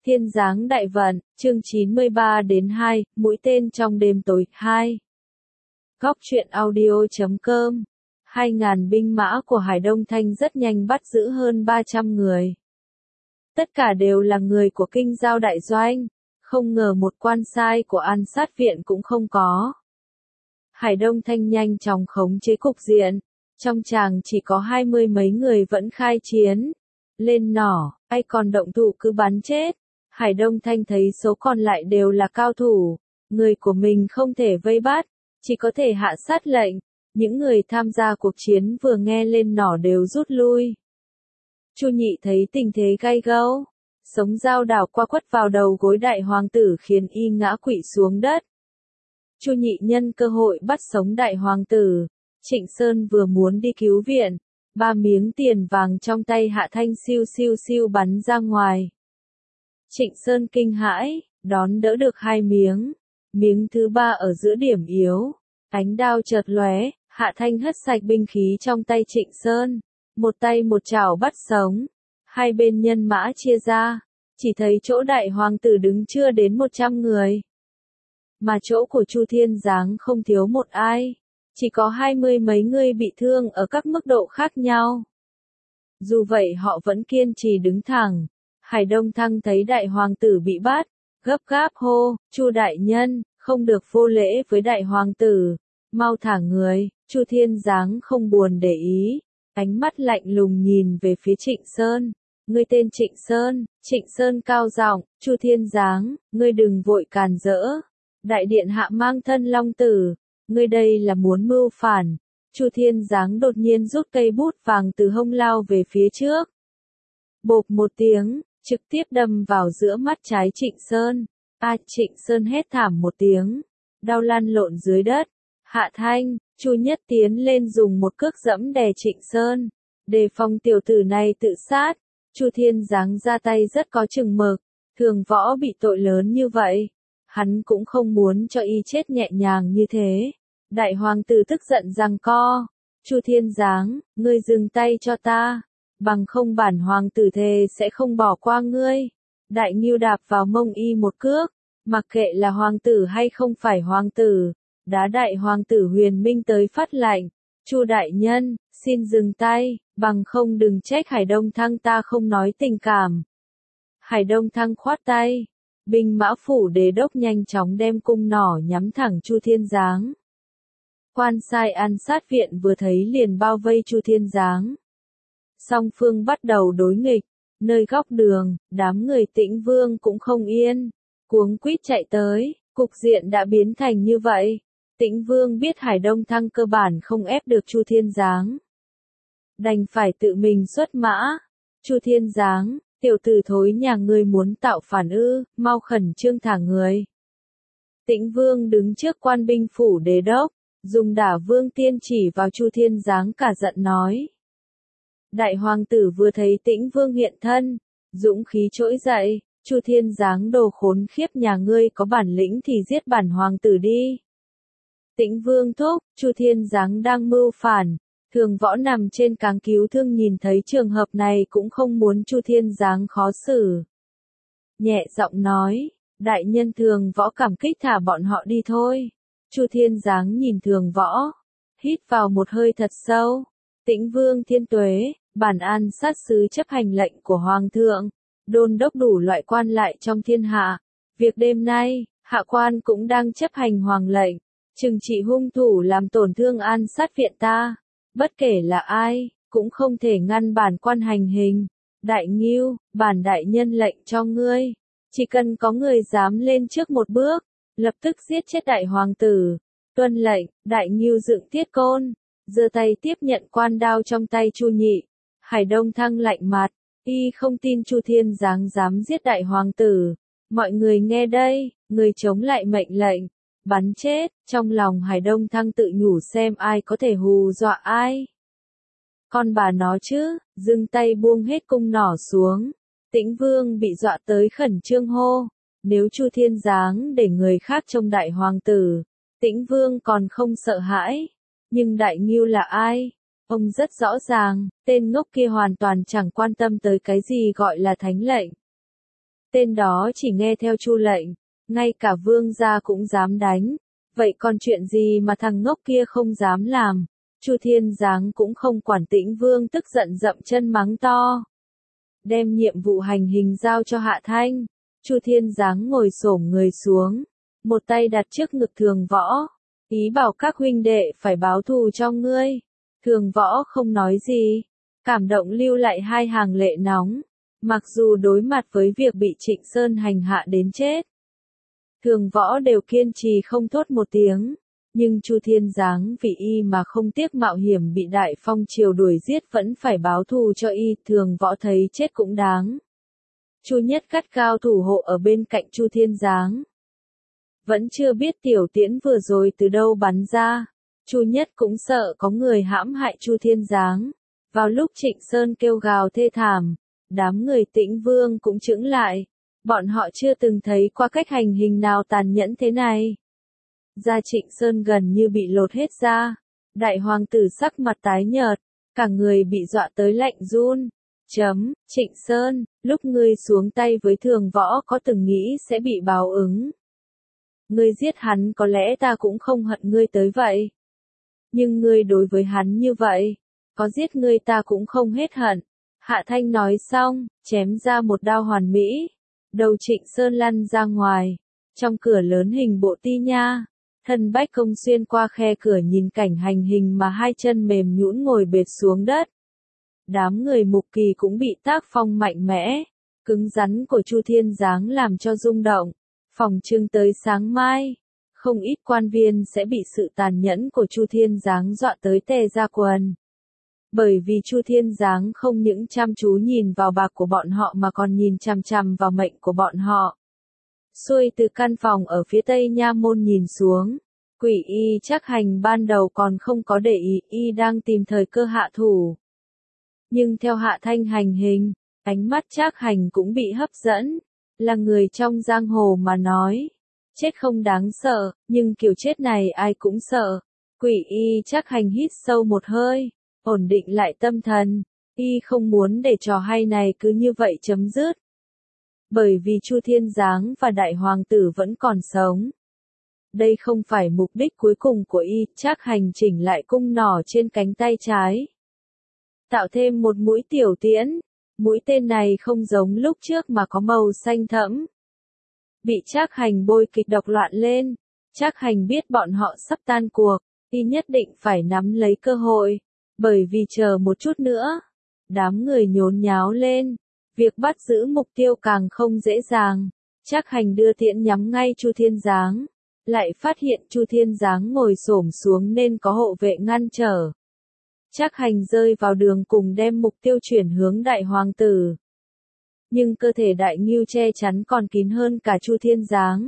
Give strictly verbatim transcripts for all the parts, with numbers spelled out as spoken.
Thiên giáng đại vận, chương chín mươi ba đến hai, mũi tên trong đêm tối, hai. Góc truyện audio chấm com. Hai ngàn binh mã của Hải Đông Thanh rất nhanh bắt giữ hơn ba trăm người. Tất cả đều là người của Kinh Giao đại doanh, không ngờ một quan sai của An Sát viện cũng không có. Hải Đông Thanh nhanh chóng khống chế cục diện, trong tràng chỉ có hai mươi mấy người vẫn khai chiến. Lên nỏ, ai còn động thủ cứ bắn chết. Hải Đông Thanh thấy số còn lại đều là cao thủ, người của mình không thể vây bắt, chỉ có thể hạ sát lệnh. Những người tham gia cuộc chiến vừa nghe lên nỏ đều rút lui. Chu Nhị thấy tình thế gay gẫm, sống dao đảo qua quất vào đầu gối đại hoàng tử khiến y ngã quỵ xuống đất. Chu Nhị nhân cơ hội bắt sống đại hoàng tử. Trịnh Sơn vừa muốn đi cứu viện, ba miếng tiền vàng trong tay Hạ Thanh siêu siêu siêu bắn ra ngoài. Trịnh Sơn kinh hãi, đón đỡ được hai miếng, miếng thứ ba ở giữa điểm yếu, ánh đao chợt lóe, Hạ Thanh hất sạch binh khí trong tay Trịnh Sơn, một tay một chảo bắt sống, hai bên nhân mã chia ra, chỉ thấy chỗ đại hoàng tử đứng chưa đến một trăm người, mà chỗ của Chu Thiên Giáng không thiếu một ai, chỉ có hai mươi mấy người bị thương ở các mức độ khác nhau. Dù vậy họ vẫn kiên trì đứng thẳng. Hải Đông Thăng thấy đại hoàng tử bị bắt, gấp gáp hô, Chu đại nhân, không được vô lễ với đại hoàng tử, mau thả người. Chu Thiên Giáng không buồn để ý, ánh mắt lạnh lùng nhìn về phía Trịnh Sơn. Ngươi tên Trịnh Sơn. Trịnh Sơn cao giọng, Chu Thiên Giáng, ngươi đừng vội càn rỡ. Đại điện hạ mang thân long tử, ngươi đây là muốn mưu phản. Chu Thiên Giáng đột nhiên rút cây bút vàng từ hông lao về phía trước. Bộp một tiếng, trực tiếp đâm vào giữa mắt trái Trịnh Sơn. A, Trịnh Sơn hét thảm một tiếng, đau lăn lộn dưới đất. Hạ Thanh, Chu Nhất tiến lên dùng một cước dẫm đè Trịnh Sơn, đề phòng tiểu tử này tự sát. Chu Thiên Giáng ra tay rất có chừng mực, Thường Võ bị tội lớn như vậy, hắn cũng không muốn cho y chết nhẹ nhàng như thế. Đại hoàng tử tức giận giằng co, Chu Thiên Giáng, ngươi dừng tay cho ta, bằng không bản hoàng tử thề sẽ không bỏ qua ngươi. Đại Ngưu đạp vào mông y một cước, mặc kệ là hoàng tử hay không phải hoàng tử, đá đại hoàng tử Huyền Minh tới phát lạnh. Chu đại nhân, xin dừng tay, bằng không đừng trách Hải Đông Thăng ta không nói tình cảm. Hải Đông Thăng khoát tay, binh mã phủ đế đốc nhanh chóng đem cung nỏ nhắm thẳng Chu Thiên Giáng. Quan sai An Sát viện vừa thấy liền bao vây Chu Thiên Giáng. Song phương bắt đầu đối nghịch, nơi góc đường, đám người Tĩnh Vương cũng không yên, cuống quýt chạy tới, cục diện đã biến thành như vậy. Tĩnh Vương biết Hải Đông Thăng cơ bản không ép được Chu Thiên Giáng, đành phải tự mình xuất mã. Chu Thiên Giáng, tiểu tử thối nhà ngươi muốn tạo phản ư, mau khẩn trương thả người. Tĩnh Vương đứng trước quan binh phủ đế đốc, dùng đả vương tiên chỉ vào Chu Thiên Giáng cả giận nói. Đại hoàng tử vừa thấy Tĩnh Vương hiện thân, dũng khí trỗi dậy, Chu Thiên Giáng đồ khốn khiếp nhà ngươi có bản lĩnh thì giết bản hoàng tử đi. Tĩnh Vương thúc, Chu Thiên Giáng đang mưu phản. Thường Võ nằm trên cáng cứu thương nhìn thấy trường hợp này cũng không muốn Chu Thiên Giáng khó xử. Nhẹ giọng nói, đại nhân Thường Võ cảm kích thả bọn họ đi thôi. Chu Thiên Giáng nhìn Thường Võ, hít vào một hơi thật sâu. Tĩnh Vương thiên tuế, bản An Sát sứ chấp hành lệnh của Hoàng thượng, đôn đốc đủ loại quan lại trong thiên hạ. Việc đêm nay, hạ quan cũng đang chấp hành hoàng lệnh, trừng trị hung thủ làm tổn thương An Sát viện ta. Bất kể là ai, cũng không thể ngăn bản quan hành hình. Đại Ngưu, bản đại nhân lệnh cho ngươi, chỉ cần có người dám lên trước một bước, lập tức giết chết đại hoàng tử. Tuân lệnh. Đại Ngưu dựng thiết côn, giơ tay tiếp nhận quan đao trong tay Chu Nhị. Hải Đông Thăng lạnh mặt, y không tin Chu Thiên Giáng dám giết đại hoàng tử. Mọi người nghe đây, người chống lại mệnh lệnh, bắn chết. Trong lòng Hải Đông Thăng tự nhủ xem ai có thể hù dọa ai. Con bà nó chứ, dừng tay buông hết cung nỏ xuống. Tĩnh Vương bị dọa tới khẩn trương hô, nếu Chu Thiên Giáng để người khác trông đại hoàng tử, Tĩnh Vương còn không sợ hãi. Nhưng Đại Ngưu là ai? Ông rất rõ ràng, tên ngốc kia hoàn toàn chẳng quan tâm tới cái gì gọi là thánh lệnh. Tên đó chỉ nghe theo Chu lệnh, ngay cả vương gia cũng dám đánh. Vậy còn chuyện gì mà thằng ngốc kia không dám làm? Chu Thiên Giáng cũng không quản Tĩnh Vương tức giận dậm chân mắng to. Đem nhiệm vụ hành hình giao cho Hạ Thanh. Chu Thiên Giáng ngồi xổm người xuống, một tay đặt trước ngực Thường Võ, ý bảo các huynh đệ phải báo thù cho ngươi. Thường Võ không nói gì, cảm động lưu lại hai hàng lệ nóng, mặc dù đối mặt với việc bị Trịnh Sơn hành hạ đến chết. Thường Võ đều kiên trì không thốt một tiếng, nhưng Chu Thiên Giáng vì y mà không tiếc mạo hiểm bị Đại Phong triều đuổi giết vẫn phải báo thù cho y. Thường Võ thấy chết cũng đáng. Chu Nhất gắt cao thủ hộ ở bên cạnh Chu Thiên Giáng. Vẫn chưa biết tiểu tiễn vừa rồi từ đâu bắn ra. Chu Nhất cũng sợ có người hãm hại Chu Thiên Giáng. Vào lúc Trịnh Sơn kêu gào thê thảm, đám người Tĩnh Vương cũng chững lại. Bọn họ chưa từng thấy qua cách hành hình nào tàn nhẫn thế này. Da Trịnh Sơn gần như bị lột hết da. Đại hoàng tử sắc mặt tái nhợt, cả người bị dọa tới lạnh run. Chấm, Trịnh Sơn, lúc ngươi xuống tay với Thường Võ có từng nghĩ sẽ bị báo ứng. Ngươi giết hắn có lẽ ta cũng không hận ngươi tới vậy. Nhưng ngươi đối với hắn như vậy, có giết ngươi ta cũng không hết hận. Hạ Thanh nói xong, chém ra một đao hoàn mỹ. Đầu Trịnh Sơn lăn ra ngoài. Trong cửa lớn hình bộ ti nha, thân Bách Công xuyên qua khe cửa nhìn cảnh hành hình mà hai chân mềm nhũn ngồi bệt xuống đất. Đám người Mục Kỳ cũng bị tác phong mạnh mẽ, cứng rắn của Chu Thiên Giáng làm cho rung động. Phòng trưng tới sáng mai, không ít quan viên sẽ bị sự tàn nhẫn của Chu Thiên Giáng dọa tới tè ra quần. Bởi vì Chu Thiên Giáng không những chăm chú nhìn vào bạc của bọn họ mà còn nhìn chằm chằm vào mệnh của bọn họ. Xuôi từ căn phòng ở phía tây nha môn nhìn xuống, Quỷ Y Trác Hành ban đầu còn không có để ý, y đang tìm thời cơ hạ thủ. Nhưng theo Hạ Thanh hành hình, ánh mắt Trác Hành cũng bị hấp dẫn. Là người trong giang hồ mà nói, chết không đáng sợ, nhưng kiểu chết này ai cũng sợ. Quỷ Y Trác Hành hít sâu một hơi, ổn định lại tâm thần, y không muốn để trò hay này cứ như vậy chấm dứt. Bởi vì Chu Thiên Giáng và Đại Hoàng tử vẫn còn sống. Đây không phải mục đích cuối cùng của y. Trác Hành chỉnh lại cung nỏ trên cánh tay trái, tạo thêm một mũi tiểu tiễn. Mũi tên này không giống lúc trước mà có màu xanh thẫm. Bị Trác Hành bôi kịch độc loạn lên. Trác Hành biết bọn họ sắp tan cuộc, y nhất định phải nắm lấy cơ hội. Bởi vì chờ một chút nữa, đám người nhốn nháo lên. Việc bắt giữ mục tiêu càng không dễ dàng. Trác Hành đưa tiễn nhắm ngay Chu Thiên Giáng. Lại phát hiện Chu Thiên Giáng ngồi xổm xuống nên có hộ vệ ngăn trở. Trác Hành rơi vào đường cùng đem mục tiêu chuyển hướng Đại Hoàng tử. Nhưng cơ thể Đại Ngưu che chắn còn kín hơn cả Chu Thiên Giáng.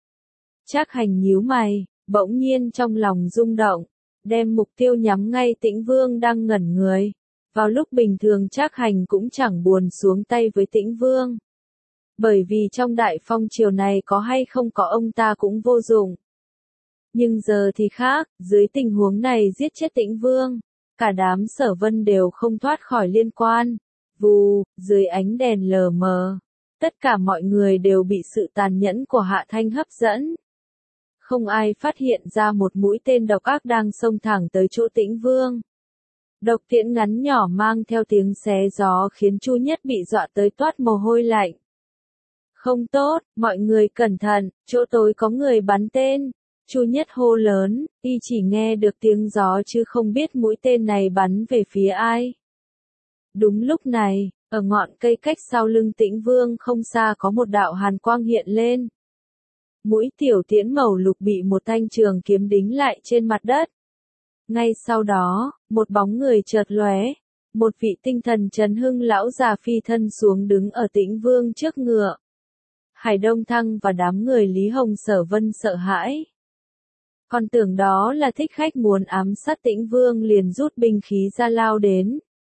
Trác Hành nhíu mày, bỗng nhiên trong lòng rung động, đem mục tiêu nhắm ngay Tĩnh Vương đang ngẩn người. Vào lúc bình thường Trác Hành cũng chẳng buồn xuống tay với Tĩnh Vương. Bởi vì trong Đại Phong triều này có hay không có ông ta cũng vô dụng. Nhưng giờ thì khác, dưới tình huống này giết chết Tĩnh Vương, cả đám Sở Vân đều không thoát khỏi liên quan. Vù, dưới ánh đèn lờ mờ, tất cả mọi người đều bị sự tàn nhẫn của Hạ Thanh hấp dẫn. Không ai phát hiện ra một mũi tên độc ác đang xông thẳng tới chỗ Tĩnh Vương. Độc tiễn ngắn nhỏ mang theo tiếng xé gió khiến Chu Nhất bị dọa tới toát mồ hôi lạnh. Không tốt, mọi người cẩn thận, chỗ tối có người bắn tên. Chu Nhất hô lớn, y chỉ nghe được tiếng gió chứ không biết mũi tên này bắn về phía ai. Đúng lúc này, ở ngọn cây cách sau lưng Tĩnh Vương không xa có một đạo hàn quang hiện lên. Mũi tiểu tiễn màu lục bị một thanh trường kiếm đính lại trên mặt đất. Ngay sau đó, một bóng người chợt lóe, một vị tinh thần chấn hưng lão già phi thân xuống đứng ở Tĩnh Vương trước ngựa. Hải Đông Thăng và đám người Lý Hồng Sở Vân sợ hãi. Còn tưởng đó là thích khách muốn ám sát Tĩnh Vương liền rút binh khí ra lao đến.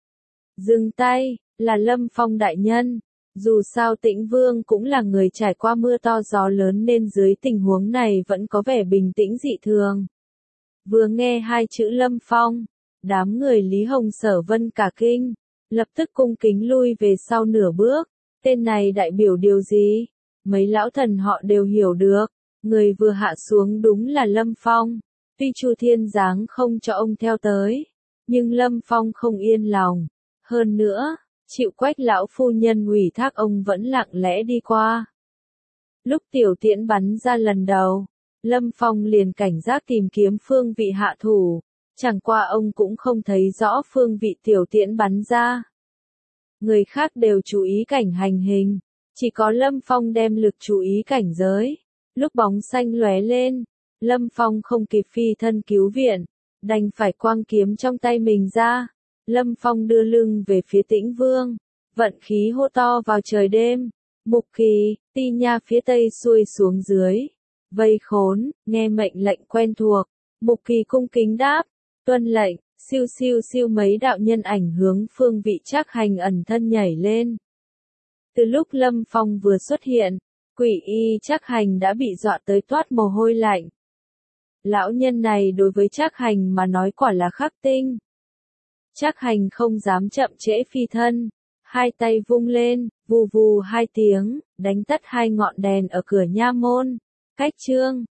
Dừng tay, là Lâm Phong đại nhân. Dù sao Tĩnh Vương cũng là người trải qua mưa to gió lớn nên dưới tình huống này vẫn có vẻ bình tĩnh dị thường. Vừa nghe hai chữ Lâm Phong, đám người Lý Hồng Sở Vân cả kinh, lập tức cung kính lui về sau nửa bước. Tên này đại biểu điều gì? Mấy lão thần họ đều hiểu được. Người vừa hạ xuống đúng là Lâm Phong. Tuy Chu Thiên Giáng không cho ông theo tới, nhưng Lâm Phong không yên lòng. Hơn nữa, chịu Quách lão phu nhân ủy thác ông vẫn lặng lẽ đi qua. Lúc tiểu tiễn bắn ra lần đầu, Lâm Phong liền cảnh giác tìm kiếm phương vị hạ thủ. Chẳng qua ông cũng không thấy rõ phương vị tiểu tiễn bắn ra. Người khác đều chú ý cảnh hành hình, chỉ có Lâm Phong đem lực chú ý cảnh giới. Lúc bóng xanh lóe lên, Lâm Phong không kịp phi thân cứu viện, đành phải quang kiếm trong tay mình ra. Lâm Phong đưa lưng về phía Tĩnh Vương, vận khí hô to vào trời đêm. Mục Kỳ, Ti Nha phía tây xuôi xuống dưới, vây khốn, nghe mệnh lệnh quen thuộc. Mục Kỳ cung kính đáp, tuân lệnh. Siêu siêu siêu mấy đạo nhân ảnh hướng phương vị Trác Hành ẩn thân nhảy lên. Từ lúc Lâm Phong vừa xuất hiện, Quỷ Y Trác Hành đã bị dọa tới toát mồ hôi lạnh. Lão nhân này đối với Trác Hành mà nói quả là khắc tinh. Trác Hành không dám chậm trễ phi thân, hai tay vung lên, vù vù hai tiếng, đánh tắt hai ngọn đèn ở cửa nha môn. Cách trương,